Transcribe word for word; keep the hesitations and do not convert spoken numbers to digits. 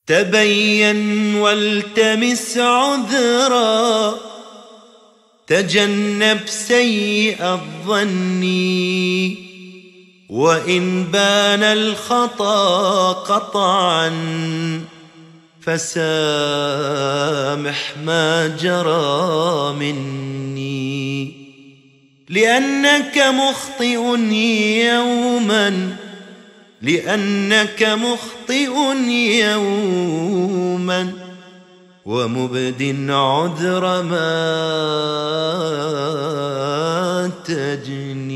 تبين والتمس عذرا، تجنب سيء الظن، وإن بان الخطأ قطعا فسامح ما جرى مني، لأنك مخطئ يوما لأنك مخطئ يوما ومبد عذر ما تجني.